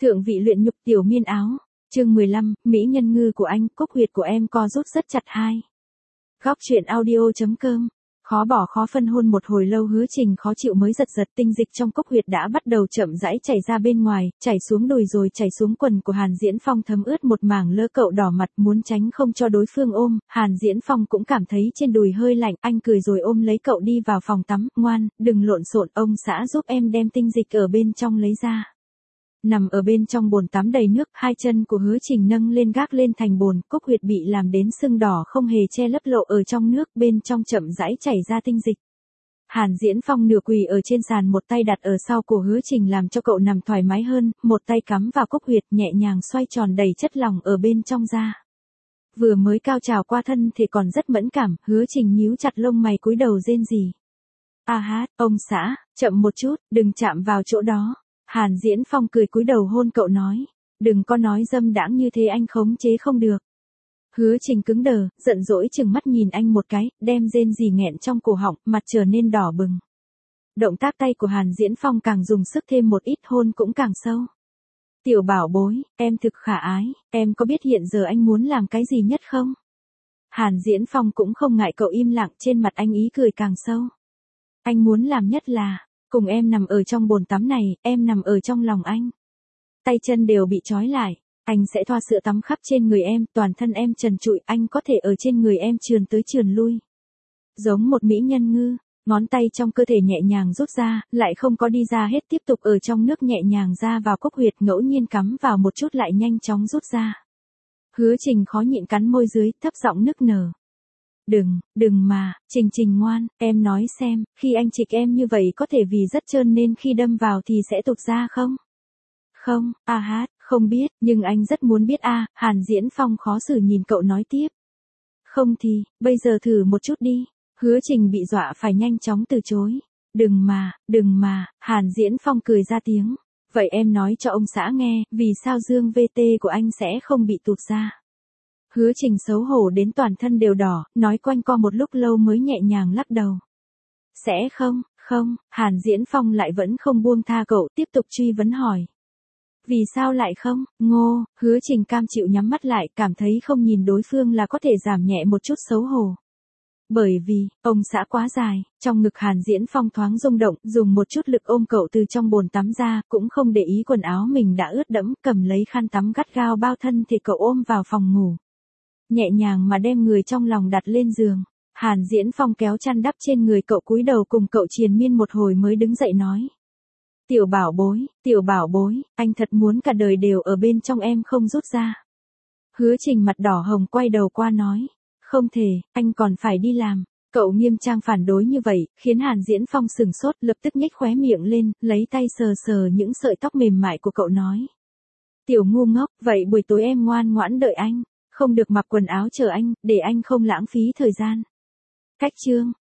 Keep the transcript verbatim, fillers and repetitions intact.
Thượng vị luyện nhục tiểu miên áo. Chương mười lăm, Mỹ nhân ngư của anh, cúc huyệt của em co rút rất chặt hai. Góc truyện audio chấm com. Khó bỏ khó phân hôn một hồi lâu Hứa Trình khó chịu mới giật giật, tinh dịch trong cúc huyệt đã bắt đầu chậm rãi chảy ra bên ngoài, chảy xuống đùi rồi chảy xuống quần của Hàn Diễn Phong thấm ướt một mảng lơ, cậu đỏ mặt muốn tránh không cho đối phương ôm. Hàn Diễn Phong cũng cảm thấy trên đùi hơi lạnh, anh cười rồi ôm lấy cậu đi vào phòng tắm. Ngoan, đừng lộn xộn, ông xã giúp em đem tinh dịch ở bên trong lấy ra. Nằm ở bên trong bồn tắm đầy nước, hai chân của Hứa Trình nâng lên gác lên thành bồn, cúc huyệt bị làm đến sưng đỏ không hề che lấp lộ ở trong nước, bên trong chậm rãi chảy ra tinh dịch. Hàn Diễn Phong nửa quỳ ở trên sàn, một tay đặt ở sau cổ Hứa Trình làm cho cậu nằm thoải mái hơn, một tay cắm vào cúc huyệt nhẹ nhàng xoay tròn đẩy chất lỏng ở bên trong ra. Vừa mới cao trào qua thân thì còn rất mẫn cảm, Hứa Trình nhíu chặt lông mày cúi đầu rên rỉ. A hát, ông xã, chậm một chút, đừng chạm vào chỗ đó. Hàn Diễn Phong cười cúi đầu hôn cậu nói, đừng có nói dâm đãng như thế, anh khống chế không được. Hứa Trình cứng đờ, giận dỗi chừng mắt nhìn anh một cái, đem rên rỉ nghẹn trong cổ họng, mặt trở nên đỏ bừng. Động tác tay của Hàn Diễn Phong càng dùng sức thêm một ít, hôn cũng càng sâu. Tiểu bảo bối, em thực khả ái, em có biết hiện giờ anh muốn làm cái gì nhất không? Hàn Diễn Phong cũng không ngại cậu im lặng, trên mặt anh ý cười càng sâu. Anh muốn làm nhất là cùng em nằm ở trong bồn tắm này, em nằm ở trong lòng anh. Tay chân đều bị trói lại, anh sẽ thoa sữa tắm khắp trên người em, toàn thân em trần trụi, anh có thể ở trên người em trườn tới trườn lui. Giống một mỹ nhân ngư, ngón tay trong cơ thể nhẹ nhàng rút ra, lại không có đi ra hết, tiếp tục ở trong nước nhẹ nhàng ra vào cúc huyệt, ngẫu nhiên cắm vào một chút lại nhanh chóng rút ra. Hứa Trình khó nhịn cắn môi dưới, thấp giọng nức nở. Đừng, đừng mà, Trình Trình ngoan, em nói xem, khi anh chịch em như vậy có thể vì rất trơn nên khi đâm vào thì sẽ tụt ra không? Không, a hát, không biết, nhưng anh rất muốn biết a. Hàn Diễn Phong khó xử nhìn cậu nói tiếp. Không thì, bây giờ thử một chút đi. Hứa Trình bị dọa phải nhanh chóng từ chối. Đừng mà, đừng mà, Hàn Diễn Phong cười ra tiếng. Vậy em nói cho ông xã nghe, vì sao dương vê tê của anh sẽ không bị tụt ra? Hứa Trình xấu hổ đến toàn thân đều đỏ, nói quanh co một lúc lâu mới nhẹ nhàng lắc đầu. Sẽ không, không, Hàn Diễn Phong lại vẫn không buông tha cậu, tiếp tục truy vấn hỏi. Vì sao lại không, ngô, Hứa Trình cam chịu nhắm mắt lại, cảm thấy không nhìn đối phương là có thể giảm nhẹ một chút xấu hổ. Bởi vì, ông xã quá dài, trong ngực Hàn Diễn Phong thoáng rung động, dùng một chút lực ôm cậu từ trong bồn tắm ra, cũng không để ý quần áo mình đã ướt đẫm, cầm lấy khăn tắm gắt gao bao thân thì cậu ôm vào phòng ngủ. Nhẹ nhàng mà đem người trong lòng đặt lên giường. Hàn Diễn Phong kéo chăn đắp trên người cậu, cúi đầu cùng cậu triền miên một hồi mới đứng dậy nói. Tiểu bảo bối, tiểu bảo bối, anh thật muốn cả đời đều ở bên trong em không rút ra. Hứa Trình mặt đỏ hồng quay đầu qua nói. Không thể, anh còn phải đi làm. Cậu nghiêm trang phản đối như vậy, khiến Hàn Diễn Phong sừng sốt, lập tức nhếch khóe miệng lên, lấy tay sờ sờ những sợi tóc mềm mại của cậu nói. Tiểu ngu ngốc, vậy buổi tối em ngoan ngoãn đợi anh. Không được mặc quần áo chờ anh, để anh không lãng phí thời gian. Cách chương.